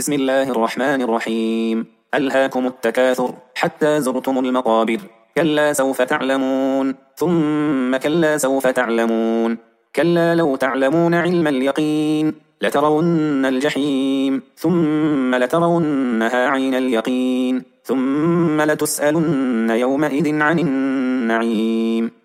بسم الله الرحمن الرحيم. ألهاكم التكاثر حتى زرتم المقابر. كلا سوف تعلمون ثم كلا سوف تعلمون. كلا لو تعلمون علم اليقين لترون الجحيم ثم لترونها عين اليقين ثم لتسألن يومئذ عن النعيم.